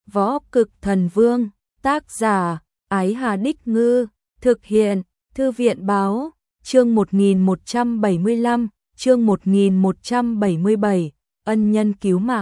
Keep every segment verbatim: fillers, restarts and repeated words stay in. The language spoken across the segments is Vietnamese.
Võ Cực Thần Vương, tác giả, Ái Hà Đích Ngư, thực hiện, Thư viện Báo, chương một nghìn một trăm bảy mươi lăm, chương một nghìn một trăm bảy mươi bảy, ân nhân cứu mạng.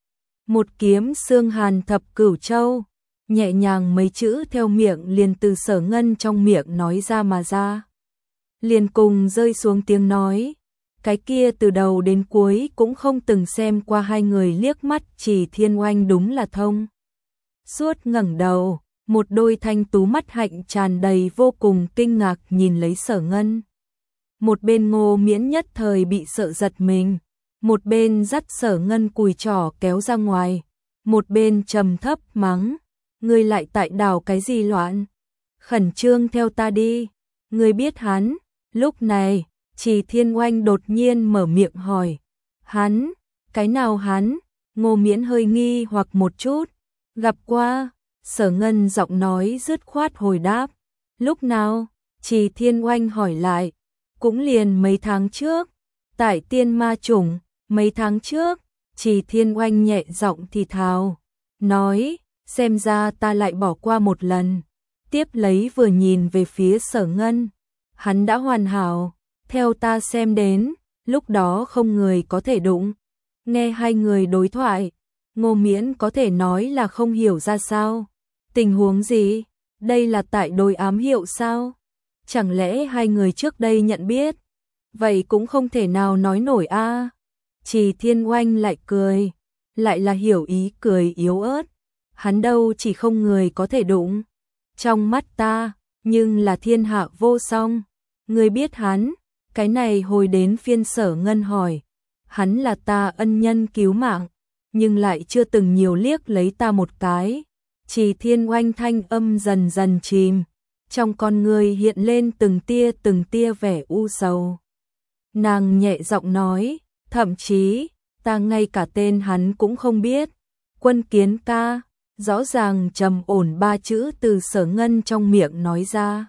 Một kiếm xương hàn thập cửu châu, nhẹ nhàng mấy chữ theo miệng liền từ Sở Ngân trong miệng nói ra mà ra. Liền cùng rơi xuống tiếng nói, cái kia từ đầu đến cuối cũng không từng xem qua hai người liếc mắt Chỉ Thiên Oanh đúng là thông. Suốt ngẩng đầu, một đôi thanh tú mắt hạnh tràn đầy vô cùng kinh ngạc nhìn lấy Sở Ngân. Một bên Ngô Miễn nhất thời bị sợ giật mình, một bên dắt Sở Ngân cùi trỏ kéo ra ngoài, một bên trầm thấp mắng, ngươi lại tại đảo cái gì loạn, khẩn trương theo ta đi, ngươi biết hắn. Lúc này, Chỉ Thiên Oanh đột nhiên mở miệng hỏi, hắn, cái nào hắn? Ngô Miễn hơi nghi hoặc một chút, gặp qua. Sở Ngân giọng nói dứt khoát hồi đáp, lúc nào? Chỉ Thiên Oanh hỏi lại, cũng liền mấy tháng trước, tại Tiên Ma Chủng, mấy tháng trước. Chỉ Thiên Oanh nhẹ giọng thì thào, nói, xem ra ta lại bỏ qua một lần. Tiếp lấy vừa nhìn về phía Sở Ngân, hắn đã hoàn hảo, theo ta xem đến, lúc đó không người có thể đụng. Nghe hai người đối thoại, Ngô Miễn có thể nói là không hiểu ra sao. Tình huống gì? Đây là tại đối ám hiệu sao? Chẳng lẽ hai người trước đây nhận biết? Vậy cũng không thể nào nói nổi a. À. Chỉ Thiên Oanh lại cười, lại là hiểu ý cười yếu ớt. Hắn đâu chỉ không người có thể đụng. Trong mắt ta, nhưng là thiên hạ vô song. Ngươi biết hắn? Cái này hồi đến phiên Sở Ngân hỏi. Hắn là ta ân nhân cứu mạng, nhưng lại chưa từng nhiều liếc lấy ta một cái. Chỉ Thiên Oanh thanh âm dần dần chìm, trong con người hiện lên từng tia từng tia vẻ u sầu. Nàng nhẹ giọng nói, thậm chí, ta ngay cả tên hắn cũng không biết. Quân Kiến ca, rõ ràng trầm ổn ba chữ từ Sở Ngân trong miệng nói ra.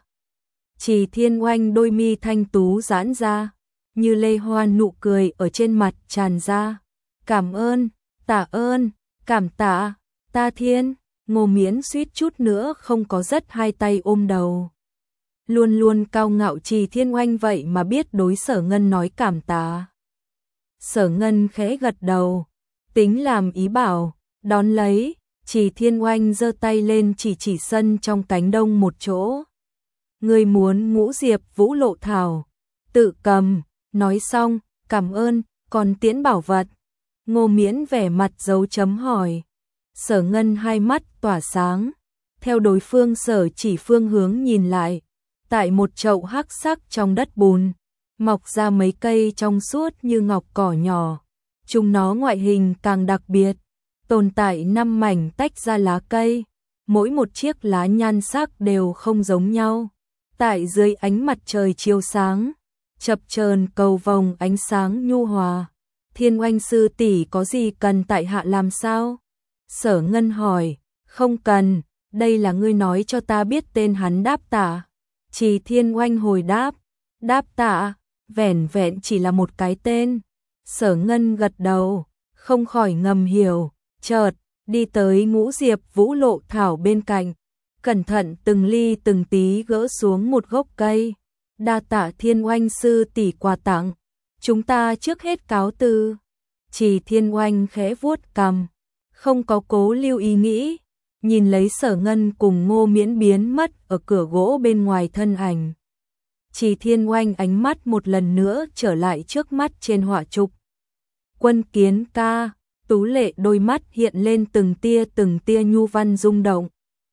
Chỉ Thiên Oanh đôi mi thanh tú giãn ra, như lê hoa nụ cười ở trên mặt tràn ra. Cảm ơn, tạ ơn, cảm tạ, ta thiên. Ngô Miễn suýt chút nữa không có rất hai tay ôm đầu. Luôn luôn cao ngạo Chỉ Thiên Oanh vậy mà biết đối Sở Ngân nói cảm tạ. Sở Ngân khẽ gật đầu, tính làm ý bảo, đón lấy. Chỉ Thiên Oanh giơ tay lên chỉ chỉ sân trong cánh đông một chỗ. Người muốn ngũ diệp vũ lộ thảo, tự cầm. Nói xong, cảm ơn, còn tiễn bảo vật. Ngô Miễn vẻ mặt dấu chấm hỏi. Sở Ngân hai mắt tỏa sáng, theo đối phương sở chỉ phương hướng nhìn lại, tại một chậu hắc sắc trong đất bùn, mọc ra mấy cây trong suốt như ngọc cỏ nhỏ. Chúng nó ngoại hình càng đặc biệt, tồn tại năm mảnh tách ra lá cây, mỗi một chiếc lá nhan sắc đều không giống nhau. Tại dưới ánh mặt trời chiếu sáng, chập chờn cầu vồng ánh sáng nhu hòa. Thiên Oanh sư tỷ có gì cần tại hạ làm sao? Sở Ngân hỏi, không cần, đây là ngươi nói cho ta biết tên hắn đáp tạ. Chỉ Thiên Oanh hồi đáp, đáp tạ, vẻn vẹn chỉ là một cái tên. Sở Ngân gật đầu, không khỏi ngầm hiểu, chợt, đi tới ngũ diệp vũ lộ thảo bên cạnh, cẩn thận từng ly từng tí gỡ xuống một gốc cây. Đa tạ Thiên Oanh sư tỷ quà tặng, chúng ta trước hết cáo từ. Chỉ Thiên Oanh khẽ vuốt cằm, không có cố lưu ý nghĩ, nhìn lấy Sở Ngân cùng Ngô Miễn biến mất ở cửa gỗ bên ngoài thân ảnh. Chỉ Thiên Oanh ánh mắt một lần nữa trở lại trước mắt trên họa trục. Quân Kiến ca, tú lệ đôi mắt hiện lên từng tia từng tia nhu văn rung động.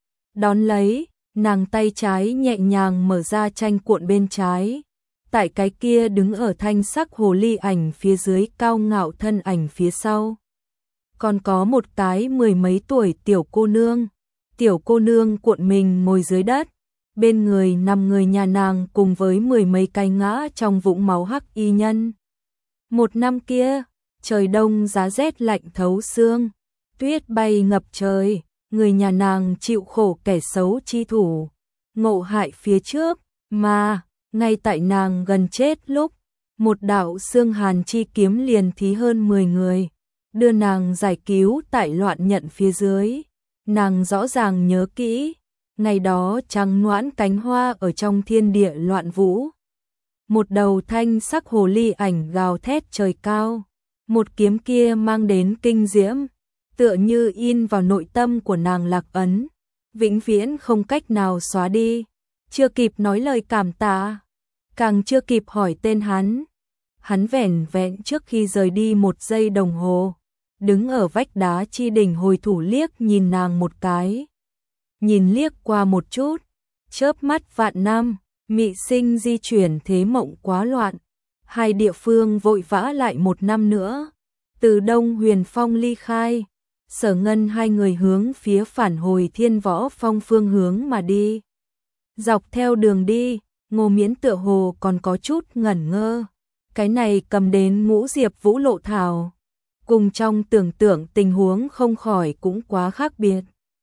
Đón lấy, nàng tay trái nhẹ nhàng mở ra tranh cuộn bên trái. Tại cái kia đứng ở thanh sắc hồ ly ảnh phía dưới cao ngạo thân ảnh phía sau. Còn có một cái mười mấy tuổi tiểu cô nương. Tiểu cô nương cuộn mình ngồi dưới đất. Bên người nằm người nhà nàng cùng với mười mấy cái ngã trong vũng máu hắc y nhân. Một năm kia, trời đông giá rét lạnh thấu xương. Tuyết bay ngập trời. Người nhà nàng chịu khổ kẻ xấu chi thủ. Ngộ hại phía trước, mà, ngay tại nàng gần chết lúc. Một đạo xương hàn chi kiếm liền thí hơn mười người. Đưa nàng giải cứu tại loạn nhận phía dưới. Nàng rõ ràng nhớ kỹ, ngày đó trắng noãn cánh hoa ở trong thiên địa loạn vũ. Một đầu thanh sắc hồ ly ảnh gào thét trời cao, một kiếm kia mang đến kinh diễm, tựa như in vào nội tâm của nàng lạc ấn, vĩnh viễn không cách nào xóa đi. Chưa kịp nói lời cảm tạ, càng chưa kịp hỏi tên hắn, hắn vẻn vẹn trước khi rời đi một giây đồng hồ, đứng ở vách đá chi đỉnh hồi thủ liếc nhìn nàng một cái. Nhìn liếc qua một chút, chớp mắt vạn năm, mị sinh di chuyển thế mộng quá loạn, hai địa phương vội vã lại một năm nữa. Từ Đông Huyền Phong ly khai, Sở Ngân hai người hướng phía phản hồi Thiên Võ Phong phương hướng mà đi. Dọc theo đường đi, Ngô Miễn tựa hồ còn có chút ngẩn ngơ. Cái này cầm đến ngũ diệp vũ lộ thảo, cùng trong tưởng tượng tình huống không khỏi cũng quá khác biệt.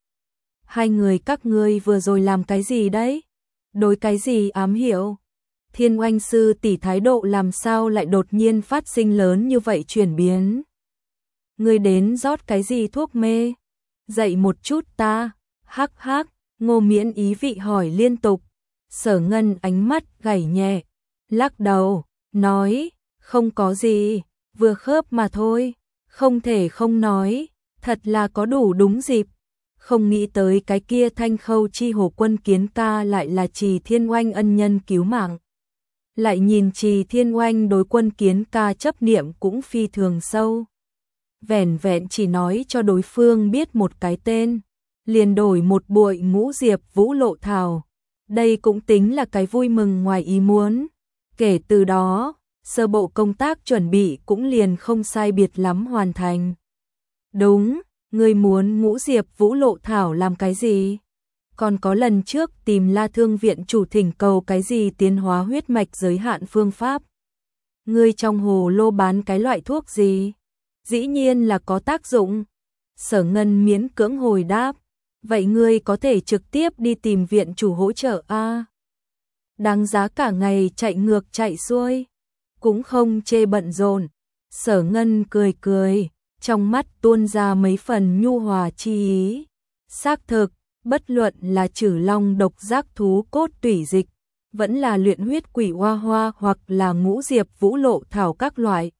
Hai người các ngươi vừa rồi làm cái gì đấy? Đối cái gì ám hiệu? Thiên Oanh sư tỷ thái độ làm sao lại đột nhiên phát sinh lớn như vậy chuyển biến? Ngươi đến rót cái gì thuốc mê? Dậy một chút ta. Hắc hắc, Ngô Miễn ý vị hỏi liên tục. Sở Ngân ánh mắt gảy nhẹ, lắc đầu, nói, không có gì, vừa khớp mà thôi, không thể không nói, thật là có đủ đúng dịp. Không nghĩ tới cái kia Thanh Khâu chi hồ quân kiến ca lại là Trì Thiên Oanh ân nhân cứu mạng. Lại nhìn Trì Thiên Oanh đối quân kiến ca chấp niệm cũng phi thường sâu. Vẻn vẹn chỉ nói cho đối phương biết một cái tên, liền đổi một bụi ngũ diệp vũ lộ thảo. Đây cũng tính là cái vui mừng ngoài ý muốn. Kể từ đó, sơ bộ công tác chuẩn bị cũng liền không sai biệt lắm hoàn thành. Đúng, ngươi muốn ngũ diệp vũ lộ thảo làm cái gì? Còn có lần trước tìm La Thương viện chủ thỉnh cầu cái gì tiến hóa huyết mạch giới hạn phương pháp. Ngươi trong hồ lô bán cái loại thuốc gì? Dĩ nhiên là có tác dụng. Sở Ngân miễn cưỡng hồi đáp. Vậy ngươi có thể trực tiếp đi tìm viện chủ hỗ trợ a. À? Đáng giá cả ngày chạy ngược chạy xuôi, cũng không chê bận rộn. Sở Ngân cười cười, trong mắt tuôn ra mấy phần nhu hòa chi ý. Xác thực, bất luận là trừ long độc giác thú cốt tủy dịch, vẫn là luyện huyết quỷ hoa hoa hoặc là ngũ diệp vũ lộ thảo các loại.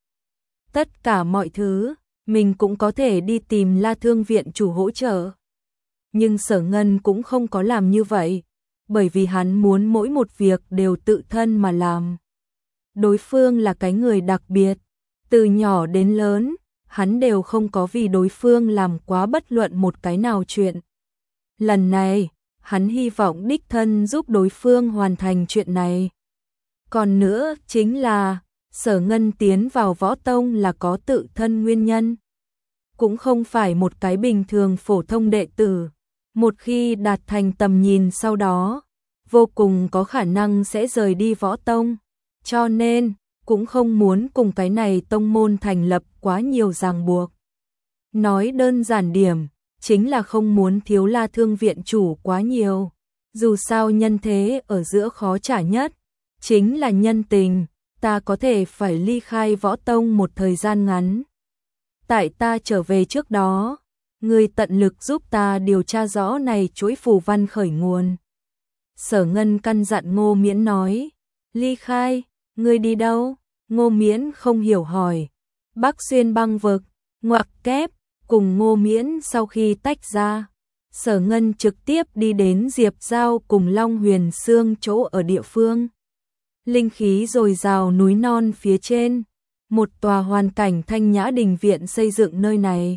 Tất cả mọi thứ, mình cũng có thể đi tìm La Thương viện chủ hỗ trợ. Nhưng Sở Ngân cũng không có làm như vậy, bởi vì hắn muốn mỗi một việc đều tự thân mà làm. Đối phương là cái người đặc biệt, từ nhỏ đến lớn, hắn đều không có vì đối phương làm quá bất luận một cái nào chuyện. Lần này, hắn hy vọng đích thân giúp đối phương hoàn thành chuyện này. Còn nữa chính là, Sở Ngân tiến vào võ tông là có tự thân nguyên nhân. Cũng không phải một cái bình thường phổ thông đệ tử. Một khi đạt thành tầm nhìn sau đó, vô cùng có khả năng sẽ rời đi võ tông. Cho nên, cũng không muốn cùng cái này tông môn thành lập quá nhiều ràng buộc. Nói đơn giản điểm, chính là không muốn thiếu La Thương viện chủ quá nhiều. Dù sao nhân thế ở giữa khó trả nhất, chính là nhân tình, ta có thể phải ly khai võ tông một thời gian ngắn. Tại ta trở về trước đó, ngươi tận lực giúp ta điều tra rõ này chuỗi phù văn khởi nguồn. Sở Ngân căn dặn Ngô Miễn nói, ly khai, ngươi đi đâu? Ngô Miễn không hiểu hỏi. Bắc xuyên băng vực, ngoặc kép, cùng Ngô Miễn sau khi tách ra. Sở Ngân trực tiếp đi đến Diệp Giao cùng Long Huyền Sương chỗ ở địa phương. Linh khí dồi dào núi non phía trên, một tòa hoàn cảnh thanh nhã đình viện xây dựng nơi này.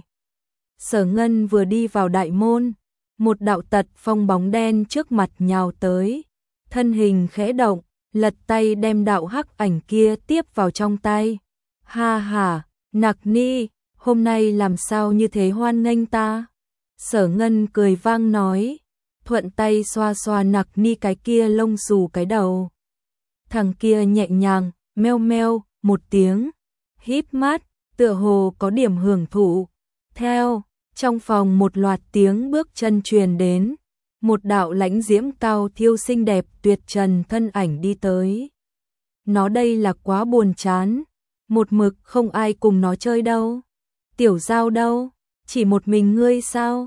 Sở Ngân vừa đi vào đại môn, một đạo tật phong bóng đen trước mặt nhào tới, thân hình khẽ động, lật tay đem đạo hắc ảnh kia tiếp vào trong tay. Ha ha, Nặc Ni, hôm nay làm sao như thế hoan nghênh ta? Sở Ngân cười vang nói, thuận tay xoa xoa Nặc Ni cái kia lông xù cái đầu. Thằng kia nhẹ nhàng, meo meo, một tiếng, híp mắt, tựa hồ có điểm hưởng thụ. Theo, trong phòng một loạt tiếng bước chân truyền đến, một đạo lãnh diễm cao thiêu xinh đẹp tuyệt trần thân ảnh đi tới. Nó đây là quá buồn chán, một mực không ai cùng nó chơi đâu. Tiểu Giao đâu, chỉ một mình ngươi sao?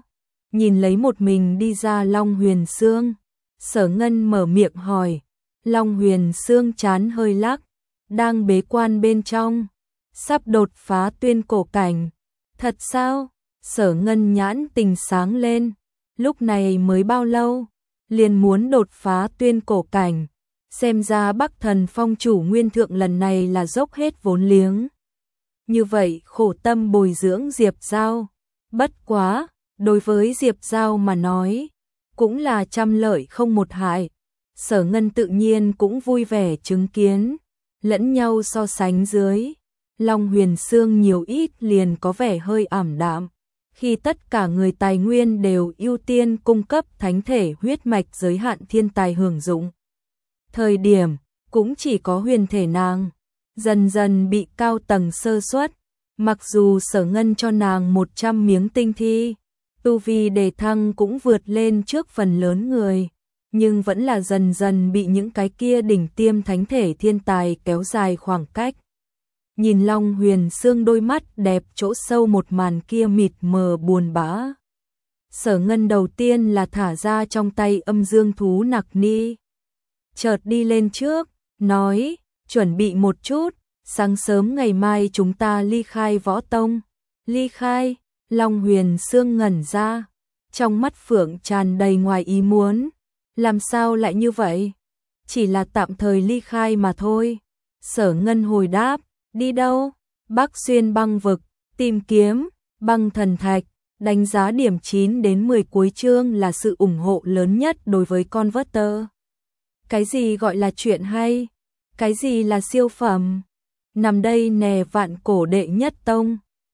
Nhìn lấy một mình đi ra Long Huyền Sương, Sở Ngân mở miệng hỏi. Long Huyền Sương chán hơi lắc, đang bế quan bên trong, sắp đột phá tuyên cổ cảnh. Thật sao? Sở Ngân nhãn tình sáng lên, lúc này mới bao lâu, liền muốn đột phá tuyên cổ cảnh. Xem ra Bắc Thần Phong chủ nguyên thượng lần này là dốc hết vốn liếng. Như vậy khổ tâm bồi dưỡng Diệp Giao. Bất quá, đối với Diệp Giao mà nói, cũng là trăm lợi không một hại. Sở Ngân tự nhiên cũng vui vẻ chứng kiến, lẫn nhau so sánh dưới. Long Huyền Sương nhiều ít liền có vẻ hơi ảm đạm, khi tất cả người tài nguyên đều ưu tiên cung cấp thánh thể huyết mạch giới hạn thiên tài hưởng dụng. Thời điểm, cũng chỉ có huyền thể nàng, dần dần bị cao tầng sơ suất, mặc dù Sở Ngân cho nàng một trăm miếng tinh thi, tu vi đề thăng cũng vượt lên trước phần lớn người, nhưng vẫn là dần dần bị những cái kia đỉnh tiêm thánh thể thiên tài kéo dài khoảng cách. Nhìn Long Huyền Sương đôi mắt đẹp chỗ sâu một màn kia mịt mờ buồn bã. Sở Ngân đầu tiên là thả ra trong tay âm dương thú nặc ni. Chợt đi lên trước, nói, chuẩn bị một chút, sáng sớm ngày mai chúng ta ly khai võ tông. Ly khai, Long Huyền Sương ngẩn ra, trong mắt phượng tràn đầy ngoài ý muốn. Làm sao lại như vậy? Chỉ là tạm thời ly khai mà thôi. Sở Ngân hồi đáp, đi đâu? Bắc xuyên băng vực, tìm kiếm, băng thần thạch, đánh giá điểm chín đến mười cuối chương là sự ủng hộ lớn nhất đối với Converter. Cái gì gọi là chuyện hay? Cái gì là siêu phẩm? Nằm đây nè vạn cổ đệ nhất tông.